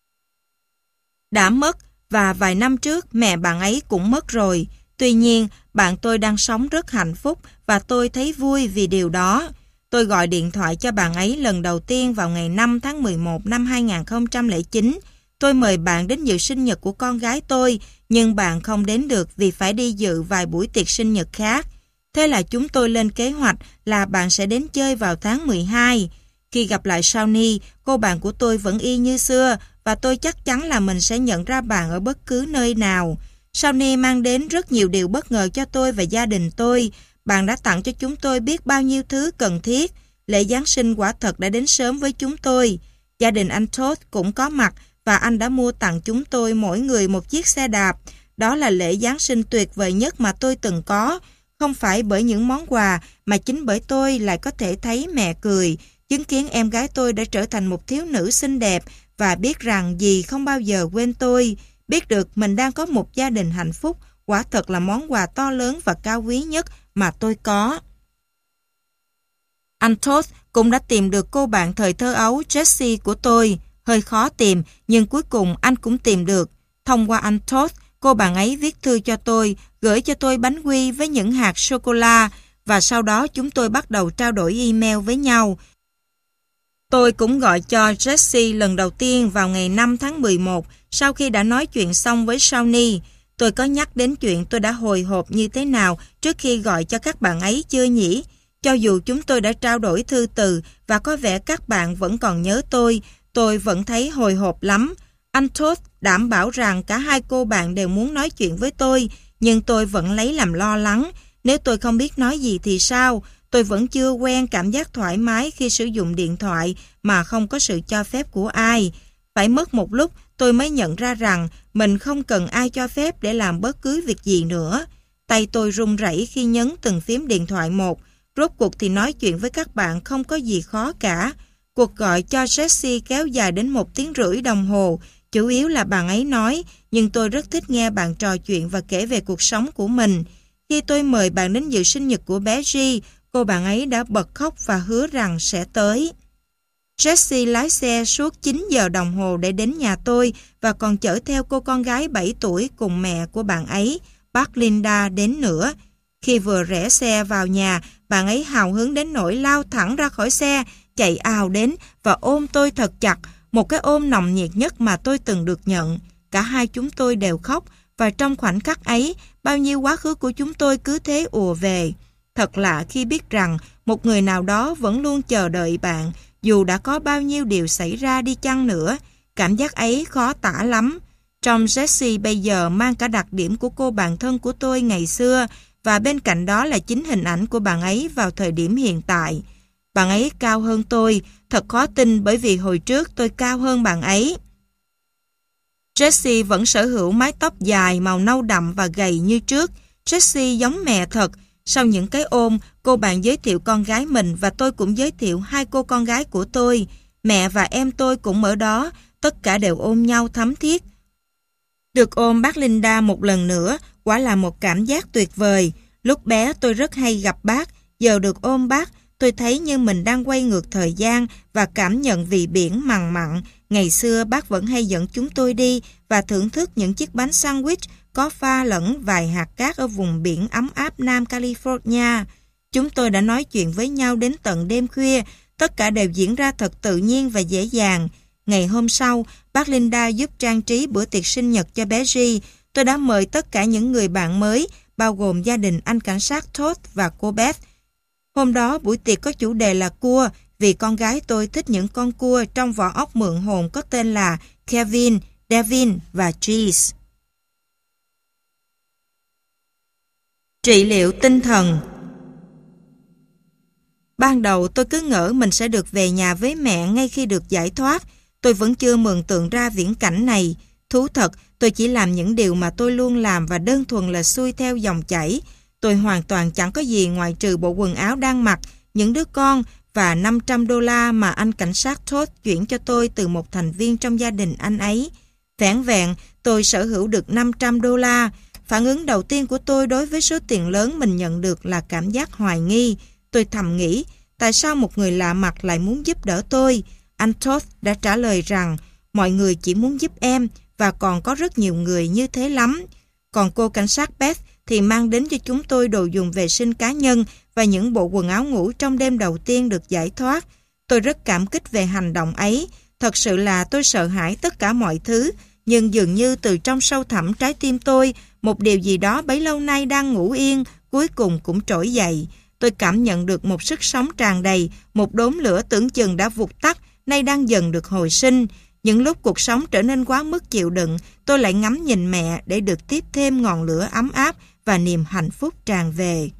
đã mất, và vài năm trước mẹ bạn ấy cũng mất rồi. Tuy nhiên, bạn tôi đang sống rất hạnh phúc và tôi thấy vui vì điều đó. Tôi gọi điện thoại cho bạn ấy lần đầu tiên vào ngày năm tháng mười một năm hai nghìn không trăm lẻ chín. Tôi mời bạn đến dự sinh nhật của con gái tôi, nhưng bạn không đến được vì phải đi dự vài buổi tiệc sinh nhật khác. Thế là chúng tôi lên kế hoạch là bạn sẽ đến chơi vào tháng mười hai. Khi gặp lại Shawnee, cô bạn của tôi vẫn y như xưa và tôi chắc chắn là mình sẽ nhận ra bạn ở bất cứ nơi nào. Shawnee mang đến rất nhiều điều bất ngờ cho tôi và gia đình tôi. Bạn đã tặng cho chúng tôi biết bao nhiêu thứ cần thiết. Lễ Giáng sinh quả thật đã đến sớm với chúng tôi. Gia đình anh Todd cũng có mặt và anh đã mua tặng chúng tôi mỗi người một chiếc xe đạp. Đó là lễ Giáng sinh tuyệt vời nhất mà tôi từng có. Không phải bởi những món quà mà chính bởi tôi lại có thể thấy mẹ cười, chứng kiến em gái tôi đã trở thành một thiếu nữ xinh đẹp và biết rằng dì không bao giờ quên tôi. Biết được mình đang có một gia đình hạnh phúc, quả thật là món quà to lớn và cao quý nhất mà tôi có. Anh Todd cũng đã tìm được cô bạn thời thơ ấu Jessie của tôi. Hơi khó tìm, nhưng cuối cùng anh cũng tìm được. Thông qua anh Todd, cô bạn ấy viết thư cho tôi, gửi cho tôi bánh quy với những hạt sô-cô-la, và sau đó chúng tôi bắt đầu trao đổi email với nhau. Tôi cũng gọi cho Jessie lần đầu tiên vào ngày năm tháng mười một, sau khi đã nói chuyện xong với Shawnee. Tôi có nhắc đến chuyện tôi đã hồi hộp như thế nào trước khi gọi cho các bạn ấy chưa nhỉ? Cho dù chúng tôi đã trao đổi thư từ và có vẻ các bạn vẫn còn nhớ tôi, tôi vẫn thấy hồi hộp lắm. Anh Todd đảm bảo rằng cả hai cô bạn đều muốn nói chuyện với tôi, nhưng tôi vẫn lấy làm lo lắng. Nếu tôi không biết nói gì thì sao? Tôi vẫn chưa quen cảm giác thoải mái khi sử dụng điện thoại mà không có sự cho phép của ai. Phải mất một lúc tôi mới nhận ra rằng mình không cần ai cho phép để làm bất cứ việc gì nữa. Tay tôi run rẩy khi nhấn từng phím điện thoại một. Rốt cuộc thì nói chuyện với các bạn không có gì khó cả. Cuộc gọi cho Jessie kéo dài đến một tiếng rưỡi đồng hồ. Chủ yếu là bạn ấy nói, nhưng tôi rất thích nghe bạn trò chuyện và kể về cuộc sống của mình. Khi tôi mời bạn đến dự sinh nhật của bé G, cô bạn ấy đã bật khóc và hứa rằng sẽ tới. Jessie lái xe suốt chín giờ đồng hồ để đến nhà tôi và còn chở theo cô con gái bảy tuổi cùng mẹ của bạn ấy, bác Linda, đến nữa. Khi vừa rẽ xe vào nhà, bạn ấy hào hứng đến nỗi lao thẳng ra khỏi xe, chạy ào đến và ôm tôi thật chặt, một cái ôm nồng nhiệt nhất mà tôi từng được nhận. Cả hai chúng tôi đều khóc và trong khoảnh khắc ấy, bao nhiêu quá khứ của chúng tôi cứ thế ùa về. Thật lạ khi biết rằng một người nào đó vẫn luôn chờ đợi bạn, dù đã có bao nhiêu điều xảy ra đi chăng nữa. Cảm giác ấy khó tả lắm. Trong Jessie bây giờ mang cả đặc điểm của cô bạn thân của tôi ngày xưa, và bên cạnh đó là chính hình ảnh của bạn ấy vào thời điểm hiện tại. Bạn ấy cao hơn tôi, thật khó tin bởi vì hồi trước tôi cao hơn bạn ấy. Jessie vẫn sở hữu mái tóc dài màu nâu đậm và gầy như trước. Jessie giống mẹ thật. Sau những cái ôm, cô bạn giới thiệu con gái mình và tôi cũng giới thiệu hai cô con gái của tôi. Mẹ và em tôi cũng ở đó, tất cả đều ôm nhau thắm thiết. Được ôm bác Linda một lần nữa, quả là một cảm giác tuyệt vời. Lúc bé tôi rất hay gặp bác, Giờ được ôm bác, tôi thấy như mình đang quay ngược thời gian và cảm nhận vị biển mặn mặn. Ngày xưa bác vẫn hay dẫn chúng tôi đi và thưởng thức những chiếc bánh sandwich có pha lẫn vài hạt cát ở vùng biển ấm áp Nam California. Chúng tôi đã nói chuyện với nhau đến tận đêm khuya, tất cả đều diễn ra thật tự nhiên và dễ dàng. Ngày hôm sau, bác Linda giúp trang trí bữa tiệc sinh nhật cho bé G. Tôi đã mời tất cả những người bạn mới, bao gồm gia đình anh cảnh sát Todd và cô Beth. Hôm đó buổi tiệc có chủ đề là cua, vì con gái tôi thích những con cua trong vỏ ốc mượn hồn có tên là Kevin, Devin và Cheese. Trị liệu tinh thần. Ban đầu tôi cứ ngỡ mình sẽ được về nhà với mẹ ngay khi được giải thoát. Tôi vẫn chưa mường tượng ra viễn cảnh này. Thú thật, tôi chỉ làm những điều mà tôi luôn làm và đơn thuần là xuôi theo dòng chảy. Tôi hoàn toàn chẳng có gì ngoại trừ bộ quần áo đang mặc, những đứa con và năm trăm đô la mà anh cảnh sát Todd chuyển cho tôi từ một thành viên trong gia đình anh ấy. Vẻn vẹn, tôi sở hữu được năm trăm đô la. Phản ứng đầu tiên của tôi đối với số tiền lớn mình nhận được là cảm giác hoài nghi. Tôi thầm nghĩ, tại sao một người lạ mặt lại muốn giúp đỡ tôi? Anh Todd đã trả lời rằng, mọi người chỉ muốn giúp em và còn có rất nhiều người như thế lắm. Còn cô cảnh sát Beth thì mang đến cho chúng tôi đồ dùng vệ sinh cá nhân và những bộ quần áo ngủ trong đêm đầu tiên được giải thoát. Tôi rất cảm kích về hành động ấy. Thật sự là tôi sợ hãi tất cả mọi thứ, nhưng dường như từ trong sâu thẳm trái tim tôi, một điều gì đó bấy lâu nay đang ngủ yên, cuối cùng cũng trỗi dậy. Tôi cảm nhận được một sức sống tràn đầy, một đốm lửa tưởng chừng đã vụt tắt, nay đang dần được hồi sinh. Những lúc cuộc sống trở nên quá mức chịu đựng, tôi lại ngắm nhìn mẹ để được tiếp thêm ngọn lửa ấm áp và niềm hạnh phúc tràn về.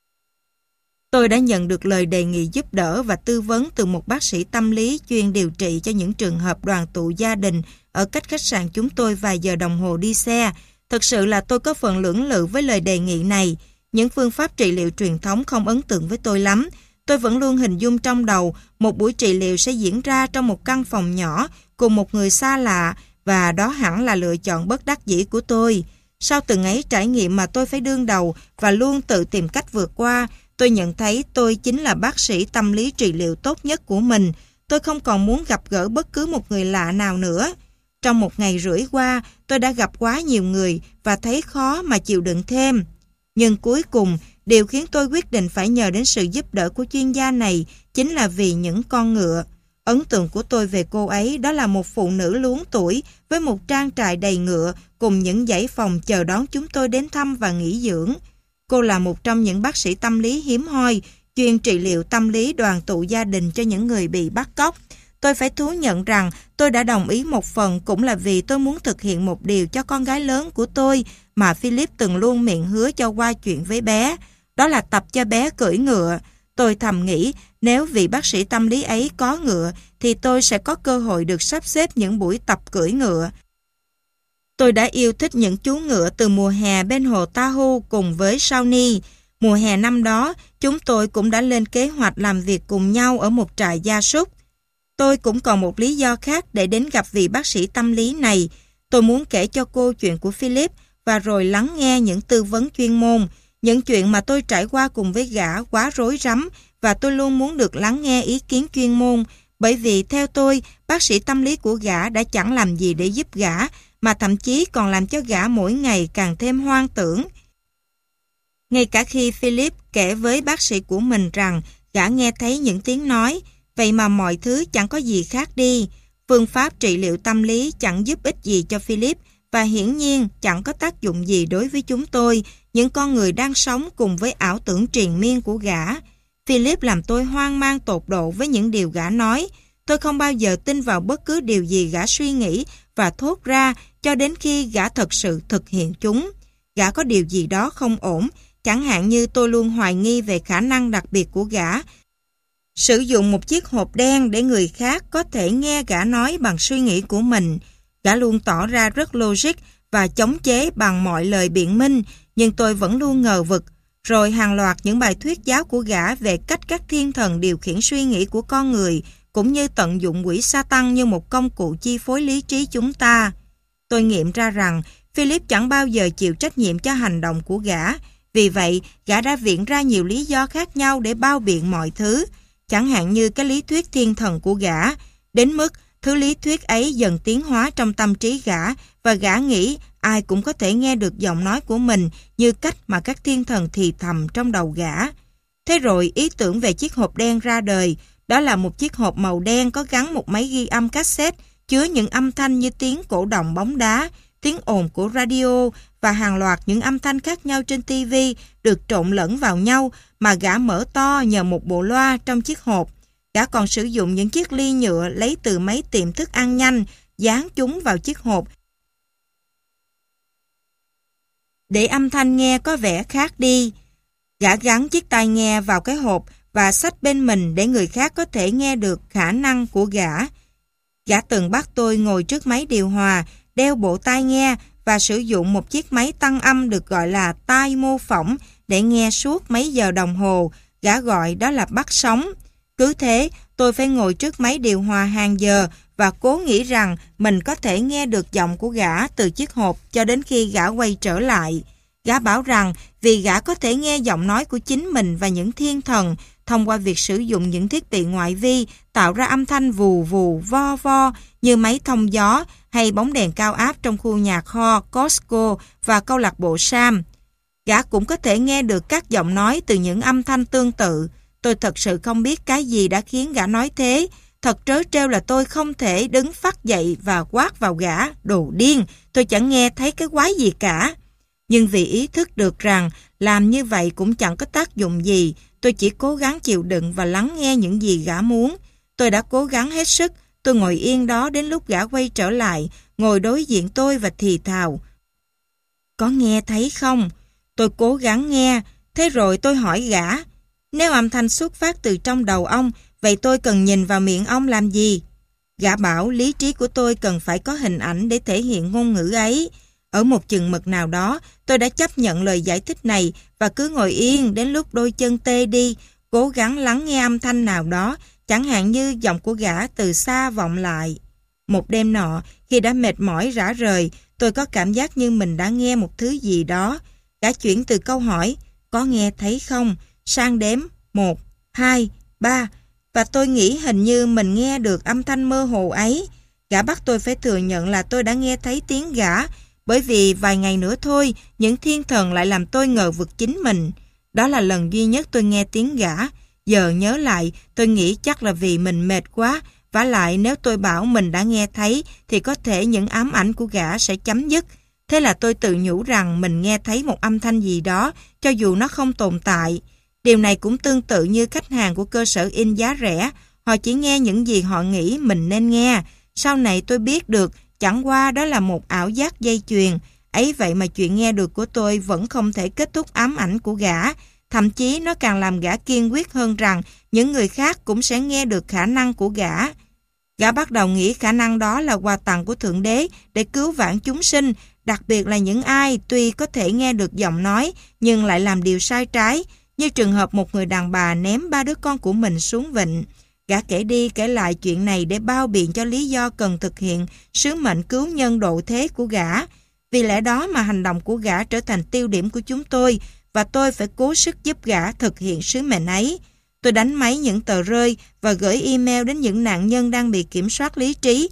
Tôi đã nhận được lời đề nghị giúp đỡ và tư vấn từ một bác sĩ tâm lý chuyên điều trị cho những trường hợp đoàn tụ gia đình ở cách khách sạn chúng tôi vài giờ đồng hồ đi xe. Thực sự là tôi có phần lưỡng lự với lời đề nghị này. Những phương pháp trị liệu truyền thống không ấn tượng với tôi lắm. Tôi vẫn luôn hình dung trong đầu một buổi trị liệu sẽ diễn ra trong một căn phòng nhỏ cùng một người xa lạ, và đó hẳn là lựa chọn bất đắc dĩ của tôi. Sau từng ấy trải nghiệm mà tôi phải đương đầu và luôn tự tìm cách vượt qua, tôi nhận thấy tôi chính là bác sĩ tâm lý trị liệu tốt nhất của mình. Tôi không còn muốn gặp gỡ bất cứ một người lạ nào nữa. Trong một ngày rưỡi qua, tôi đã gặp quá nhiều người và thấy khó mà chịu đựng thêm. Nhưng cuối cùng, điều khiến tôi quyết định phải nhờ đến sự giúp đỡ của chuyên gia này chính là vì những con ngựa. Ấn tượng của tôi về cô ấy đó là một phụ nữ luống tuổi với một trang trại đầy ngựa cùng những dãy phòng chờ đón chúng tôi đến thăm và nghỉ dưỡng. Cô là một trong những bác sĩ tâm lý hiếm hoi, chuyên trị liệu tâm lý đoàn tụ gia đình cho những người bị bắt cóc. Tôi phải thú nhận rằng tôi đã đồng ý một phần cũng là vì tôi muốn thực hiện một điều cho con gái lớn của tôi mà Philip từng luôn miệng hứa cho qua chuyện với bé. Đó là tập cho bé cưỡi ngựa. Tôi thầm nghĩ nếu vị bác sĩ tâm lý ấy có ngựa thì tôi sẽ có cơ hội được sắp xếp những buổi tập cưỡi ngựa. Tôi đã yêu thích những chú ngựa từ mùa hè bên hồ Tahoe cùng với Shawnee. Mùa hè năm đó, chúng tôi cũng đã lên kế hoạch làm việc cùng nhau ở một trại gia súc. Tôi cũng còn một lý do khác để đến gặp vị bác sĩ tâm lý này. Tôi muốn kể cho cô chuyện của Philip và rồi lắng nghe những tư vấn chuyên môn. Những chuyện mà tôi trải qua cùng với gã quá rối rắm và tôi luôn muốn được lắng nghe ý kiến chuyên môn, bởi vì theo tôi, bác sĩ tâm lý của gã đã chẳng làm gì để giúp gã, mà thậm chí còn làm cho gã mỗi ngày càng thêm hoang tưởng. Ngay cả khi Philip kể với bác sĩ của mình rằng gã nghe thấy những tiếng nói, vậy mà mọi thứ chẳng có gì khác đi. Phương pháp trị liệu tâm lý chẳng giúp ích gì cho Philip và hiển nhiên chẳng có tác dụng gì đối với chúng tôi, những con người đang sống cùng với ảo tưởng triền miên của gã. Philip làm tôi hoang mang tột độ với những điều gã nói. Tôi không bao giờ tin vào bất cứ điều gì gã suy nghĩ và thốt ra cho đến khi gã thật sự thực hiện chúng. Gã có điều gì đó không ổn, chẳng hạn như tôi luôn hoài nghi về khả năng đặc biệt của gã. Sử dụng một chiếc hộp đen để người khác có thể nghe gã nói bằng suy nghĩ của mình. Gã luôn tỏ ra rất logic và chống chế bằng mọi lời biện minh, nhưng tôi vẫn luôn ngờ vực. Rồi hàng loạt những bài thuyết giáo của gã về cách các thiên thần điều khiển suy nghĩ của con người, cũng như tận dụng quỷ Satan như một công cụ chi phối lý trí chúng ta. Tôi nghiệm ra rằng Philip chẳng bao giờ chịu trách nhiệm cho hành động của gã, Vì vậy, gã đã viện ra nhiều lý do khác nhau để bao biện mọi thứ, chẳng hạn như cái lý thuyết thiên thần của gã, đến mức thứ lý thuyết ấy dần tiến hóa trong tâm trí gã và gã nghĩ ai cũng có thể nghe được giọng nói của mình như cách mà các thiên thần thì thầm trong đầu gã. Thế rồi ý tưởng về chiếc hộp đen ra đời, đó là một chiếc hộp màu đen có gắn một máy ghi âm cassette chứa những âm thanh như tiếng cổ động bóng đá, tiếng ồn của radio và hàng loạt những âm thanh khác nhau trên ti vi được trộn lẫn vào nhau mà gã mở to nhờ một bộ loa trong chiếc hộp. Gã còn sử dụng những chiếc ly nhựa lấy từ mấy tiệm thức ăn nhanh, dán chúng vào chiếc hộp để âm thanh nghe có vẻ khác đi. Gã gắn chiếc tai nghe vào cái hộp và xách bên mình để người khác có thể nghe được khả năng của gã. Gã từng bắt tôi ngồi trước máy điều hòa, đeo bộ tai nghe và sử dụng một chiếc máy tăng âm được gọi là tai mô phỏng để nghe suốt mấy giờ đồng hồ. Gã gọi đó là bắt sóng. Cứ thế, tôi phải ngồi trước máy điều hòa hàng giờ và cố nghĩ rằng mình có thể nghe được giọng của gã từ chiếc hộp cho đến khi gã quay trở lại. Gã bảo rằng vì gã có thể nghe giọng nói của chính mình và những thiên thần thông qua việc sử dụng những thiết bị ngoại vi tạo ra âm thanh vù vù, vo vo như máy thông gió hay bóng đèn cao áp trong khu nhà kho, Costco và câu lạc bộ Sam. Gã cũng có thể nghe được các giọng nói từ những âm thanh tương tự. Tôi thật sự không biết cái gì đã khiến gã nói thế. Thật trớ trêu là tôi không thể đứng phắt dậy và quát vào gã. Đồ điên, tôi chẳng nghe thấy cái quái gì cả. Nhưng vì ý thức được rằng làm như vậy cũng chẳng có tác dụng gì, tôi chỉ cố gắng chịu đựng và lắng nghe những gì gã muốn. Tôi đã cố gắng hết sức. Tôi ngồi yên đó đến lúc gã quay trở lại, ngồi đối diện tôi và thì thào. Có nghe thấy không? Tôi cố gắng nghe. Thế rồi tôi hỏi gã, nếu âm thanh xuất phát từ trong đầu ông, vậy tôi cần nhìn vào miệng ông làm gì? Gã bảo lý trí của tôi cần phải có hình ảnh để thể hiện ngôn ngữ ấy. Ở một chừng mực nào đó, tôi đã chấp nhận lời giải thích này và cứ ngồi yên đến lúc đôi chân tê đi, cố gắng lắng nghe âm thanh nào đó, chẳng hạn như giọng của gã từ xa vọng lại. Một đêm nọ, khi đã mệt mỏi rã rời, tôi có cảm giác như mình đã nghe một thứ gì đó. Gã chuyển từ câu hỏi, có nghe thấy không, sang đếm một, hai, ba, và tôi nghĩ hình như mình nghe được âm thanh mơ hồ ấy. Gã bắt tôi phải thừa nhận là tôi đã nghe thấy tiếng gã, bởi vì vài ngày nữa thôi, những thiên thần lại làm tôi ngờ vực chính mình. Đó là lần duy nhất tôi nghe tiếng gã. Giờ nhớ lại, tôi nghĩ chắc là vì mình mệt quá, vả lại nếu tôi bảo mình đã nghe thấy thì có thể những ám ảnh của gã sẽ chấm dứt. Thế là tôi tự nhủ rằng mình nghe thấy một âm thanh gì đó, cho dù nó không tồn tại. Điều này cũng tương tự như khách hàng của cơ sở in giá rẻ, họ chỉ nghe những gì họ nghĩ mình nên nghe. Sau này tôi biết được, chẳng qua đó là một ảo giác dây chuyền. Ấy vậy mà chuyện nghe được của tôi vẫn không thể kết thúc ám ảnh của gã. Thậm chí nó càng làm gã kiên quyết hơn rằng những người khác cũng sẽ nghe được khả năng của gã. Gã bắt đầu nghĩ khả năng đó là quà tặng của Thượng Đế để cứu vãn chúng sinh, đặc biệt là những ai tuy có thể nghe được giọng nói nhưng lại làm điều sai trái, như trường hợp một người đàn bà ném ba đứa con của mình xuống vịnh. Gã kể đi kể lại chuyện này để bao biện cho lý do cần thực hiện sứ mệnh cứu nhân độ thế của gã. Vì lẽ đó mà hành động của gã trở thành tiêu điểm của chúng tôi và tôi phải cố sức giúp gã thực hiện sứ mệnh ấy. Tôi đánh máy những tờ rơi và gửi email đến những nạn nhân đang bị kiểm soát lý trí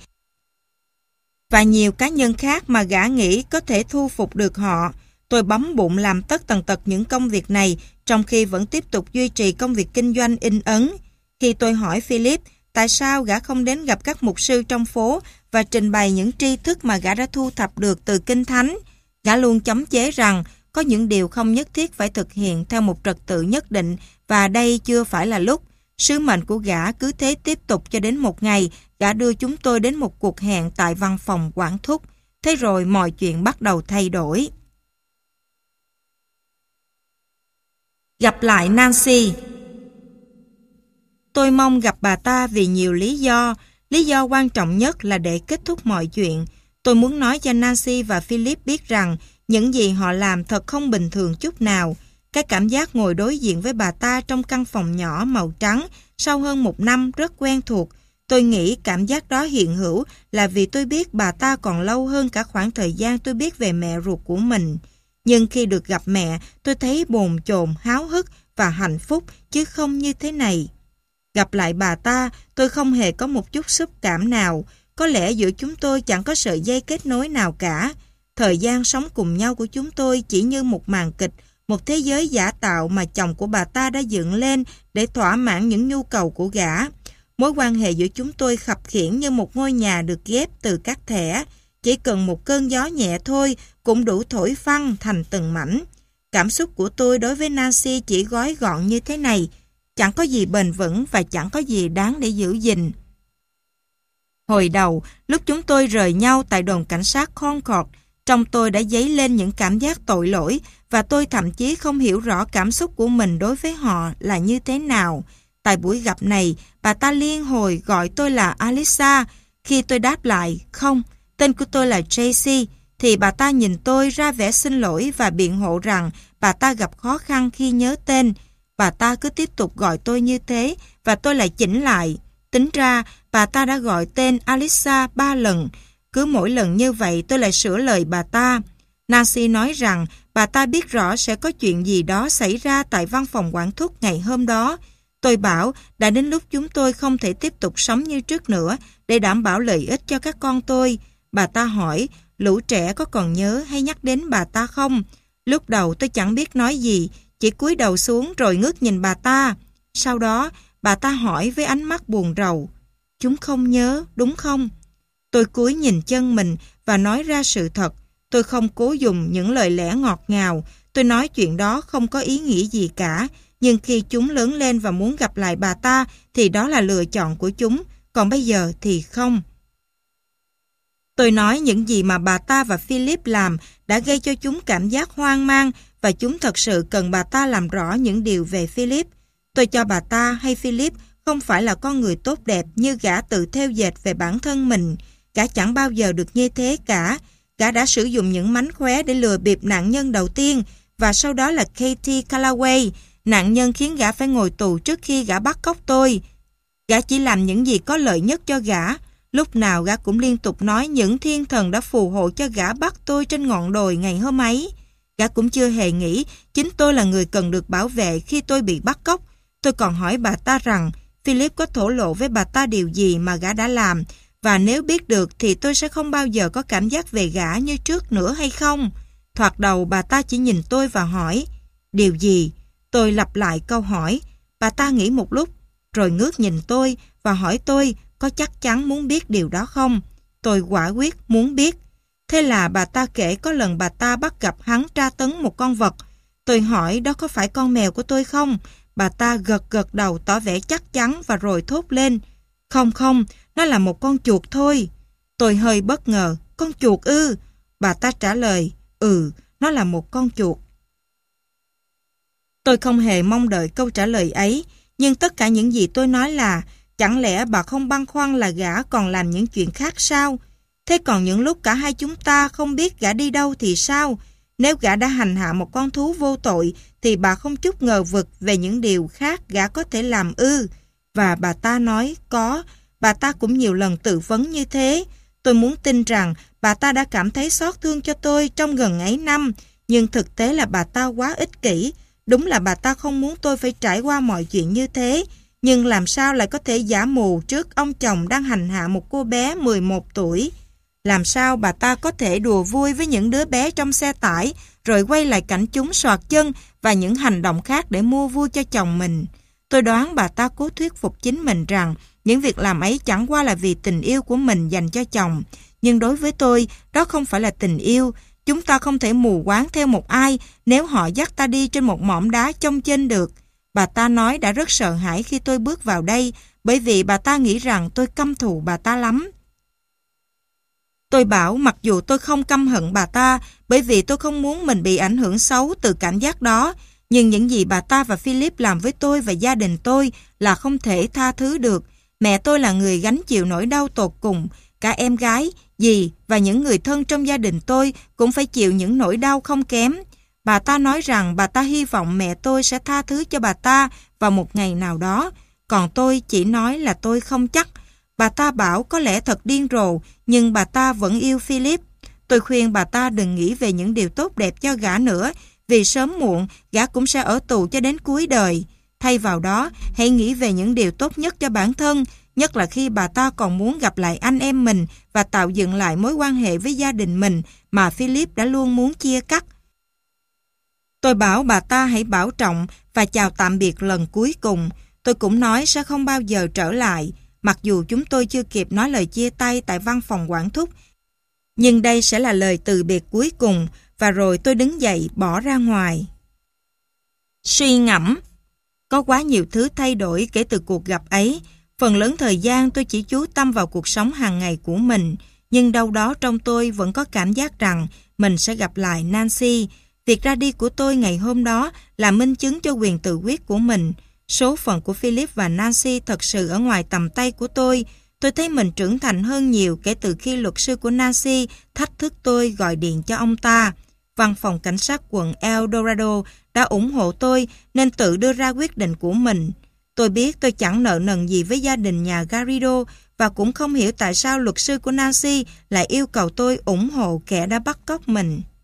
và nhiều cá nhân khác mà gã nghĩ có thể thu phục được họ. Tôi bấm bụng làm tất tần tật những công việc này trong khi vẫn tiếp tục duy trì công việc kinh doanh in ấn. Khi tôi hỏi Philip tại sao gã không đến gặp các mục sư trong phố và trình bày những tri thức mà gã đã thu thập được từ Kinh Thánh, gã luôn chống chế rằng có những điều không nhất thiết phải thực hiện theo một trật tự nhất định và đây chưa phải là lúc. Sứ mệnh của gã cứ thế tiếp tục cho đến một ngày, gã đưa chúng tôi đến một cuộc hẹn tại văn phòng quản thúc. Thế rồi mọi chuyện bắt đầu thay đổi. Gặp lại Nancy. Tôi mong gặp bà ta vì nhiều lý do. Lý do quan trọng nhất là để kết thúc mọi chuyện. Tôi muốn nói cho Nancy và Philip biết rằng những gì họ làm thật không bình thường chút nào. Cái cảm giác ngồi đối diện với bà ta trong căn phòng nhỏ màu trắng sau hơn một năm rất quen thuộc. Tôi nghĩ cảm giác đó hiện hữu là vì tôi biết bà ta còn lâu hơn cả khoảng thời gian tôi biết về mẹ ruột của mình. Nhưng khi được gặp mẹ, tôi thấy bồn chồn, háo hức và hạnh phúc, chứ không như thế này. Gặp lại bà ta, tôi không hề có một chút xúc cảm nào. Có lẽ giữa chúng tôi chẳng có sợi dây kết nối nào cả. Thời gian sống cùng nhau của chúng tôi chỉ như một màn kịch, một thế giới giả tạo mà chồng của bà ta đã dựng lên để thỏa mãn những nhu cầu của gã. Mối quan hệ giữa chúng tôi khập khiễng như một ngôi nhà được ghép từ các thẻ. Chỉ cần một cơn gió nhẹ thôi cũng đủ thổi phăng thành từng mảnh. Cảm xúc của tôi đối với Nancy chỉ gói gọn như thế này. Chẳng có gì bền vững và chẳng có gì đáng để giữ gìn. Hồi đầu, lúc chúng tôi rời nhau tại đồn cảnh sát Concord, trong tôi đã dấy lên những cảm giác tội lỗi và tôi thậm chí không hiểu rõ cảm xúc của mình đối với họ là như thế nào. Tại buổi gặp này, bà ta liên hồi gọi tôi là Alisa. Khi tôi đáp lại, không, tên của tôi là Tracy, thì bà ta nhìn tôi ra vẻ xin lỗi và biện hộ rằng bà ta gặp khó khăn khi nhớ tên. Bà ta cứ tiếp tục gọi tôi như thế và tôi lại chỉnh lại. Tính ra, bà ta đã gọi tên Alisa ba lần. Cứ mỗi lần như vậy tôi lại sửa lời bà ta. Nancy nói rằng bà ta biết rõ sẽ có chuyện gì đó xảy ra tại văn phòng quản thúc ngày hôm đó. Tôi bảo đã đến lúc chúng tôi không thể tiếp tục sống như trước nữa để đảm bảo lợi ích cho các con tôi. Bà ta hỏi, lũ trẻ có còn nhớ hay nhắc đến bà ta không? Lúc đầu tôi chẳng biết nói gì, chỉ cúi đầu xuống rồi ngước nhìn bà ta. Sau đó, bà ta hỏi với ánh mắt buồn rầu, chúng không nhớ, đúng không? Tôi cúi nhìn chân mình và nói ra sự thật. Tôi không cố dùng những lời lẽ ngọt ngào. Tôi nói chuyện đó không có ý nghĩa gì cả. Nhưng khi chúng lớn lên và muốn gặp lại bà ta thì đó là lựa chọn của chúng. Còn bây giờ thì không. Tôi nói những gì mà bà ta và Philip làm đã gây cho chúng cảm giác hoang mang và chúng thật sự cần bà ta làm rõ những điều về Philip. Tôi cho bà ta hay Philip không phải là con người tốt đẹp như gã tự thêu dệt về bản thân mình. Gã chẳng bao giờ được như thế cả. Gã đã sử dụng những mánh khóe để lừa bịp nạn nhân đầu tiên và sau đó là Katie Callaway, nạn nhân khiến gã phải ngồi tù trước khi gã bắt cóc tôi. Gã chỉ làm những gì có lợi nhất cho gã. Lúc nào gã cũng liên tục nói những thiên thần đã phù hộ cho gã bắt tôi trên ngọn đồi ngày hôm ấy. Gã cũng chưa hề nghĩ chính tôi là người cần được bảo vệ khi tôi bị bắt cóc. Tôi còn hỏi bà ta rằng Philip có thổ lộ với bà ta điều gì mà gã đã làm, và nếu biết được thì tôi sẽ không bao giờ có cảm giác về gã như trước nữa hay không. Thoạt đầu bà ta chỉ nhìn tôi và hỏi, điều gì? Tôi lặp lại câu hỏi. Bà ta nghĩ một lúc, rồi ngước nhìn tôi và hỏi tôi có chắc chắn muốn biết điều đó không. Tôi quả quyết muốn biết. Thế là bà ta kể có lần bà ta bắt gặp hắn tra tấn một con vật. Tôi hỏi đó có phải con mèo của tôi không? Bà ta gật gật đầu tỏ vẻ chắc chắn và rồi thốt lên, không không, nó là một con chuột thôi. Tôi hơi bất ngờ, con chuột ư? Bà ta trả lời, ừ, nó là một con chuột. Tôi không hề mong đợi câu trả lời ấy, nhưng tất cả những gì tôi nói là, chẳng lẽ bà không băn khoăn là gã còn làm những chuyện khác sao? Thế còn những lúc cả hai chúng ta không biết gã đi đâu thì sao? Nếu gã đã hành hạ một con thú vô tội, thì bà không chút ngờ vực về những điều khác gã có thể làm ư? Và bà ta nói, có, bà ta cũng nhiều lần tự vấn như thế. Tôi muốn tin rằng bà ta đã cảm thấy xót thương cho tôi trong gần ấy năm, nhưng thực tế là bà ta quá ích kỷ. Đúng là bà ta không muốn tôi phải trải qua mọi chuyện như thế, nhưng làm sao lại có thể giả mù trước ông chồng đang hành hạ một cô bé mười một tuổi? Làm sao bà ta có thể đùa vui với những đứa bé trong xe tải, rồi quay lại cảnh chúng soạt chân và những hành động khác để mua vui cho chồng mình? Tôi đoán bà ta cố thuyết phục chính mình rằng những việc làm ấy chẳng qua là vì tình yêu của mình dành cho chồng. Nhưng đối với tôi, đó không phải là tình yêu. Chúng ta không thể mù quáng theo một ai nếu họ dắt ta đi trên một mỏm đá chông chênh được. Bà ta nói đã rất sợ hãi khi tôi bước vào đây, bởi vì bà ta nghĩ rằng tôi căm thù bà ta lắm. Tôi bảo mặc dù tôi không căm hận bà ta, bởi vì tôi không muốn mình bị ảnh hưởng xấu từ cảm giác đó, nhưng những gì bà ta và Philip làm với tôi và gia đình tôi là không thể tha thứ được. Mẹ tôi là người gánh chịu nỗi đau tột cùng, cả em gái, dì và những người thân trong gia đình tôi cũng phải chịu những nỗi đau không kém. Bà ta nói rằng bà ta hy vọng mẹ tôi sẽ tha thứ cho bà ta vào một ngày nào đó, còn tôi chỉ nói là tôi không chắc. Bà ta bảo có lẽ thật điên rồ, nhưng bà ta vẫn yêu Philip. Tôi khuyên bà ta đừng nghĩ về những điều tốt đẹp cho gã nữa, vì sớm muộn gã cũng sẽ ở tù cho đến cuối đời. Thay vào đó, hãy nghĩ về những điều tốt nhất cho bản thân, nhất là khi bà ta còn muốn gặp lại anh em mình và tạo dựng lại mối quan hệ với gia đình mình mà Philip đã luôn muốn chia cắt. Tôi bảo bà ta hãy bảo trọng và chào tạm biệt lần cuối cùng. Tôi cũng nói sẽ không bao giờ trở lại, mặc dù chúng tôi chưa kịp nói lời chia tay tại văn phòng quản thúc. Nhưng đây sẽ là lời từ biệt cuối cùng, và rồi tôi đứng dậy bỏ ra ngoài. Suy ngẫm. Có quá nhiều thứ thay đổi kể từ cuộc gặp ấy. Phần lớn thời gian tôi chỉ chú tâm vào cuộc sống hàng ngày của mình, nhưng đâu đó trong tôi vẫn có cảm giác rằng mình sẽ gặp lại Nancy. Việc ra đi của tôi ngày hôm đó là minh chứng cho quyền tự quyết của mình. Số phận của Philip và Nancy thật sự ở ngoài tầm tay của tôi. Tôi thấy mình trưởng thành hơn nhiều kể từ khi luật sư của Nancy thách thức tôi gọi điện cho ông ta. Văn phòng cảnh sát quận El Dorado đã ủng hộ tôi nên tự đưa ra quyết định của mình. Tôi biết tôi chẳng nợ nần gì với gia đình nhà Garrido và cũng không hiểu tại sao luật sư của Nancy lại yêu cầu tôi ủng hộ kẻ đã bắt cóc mình.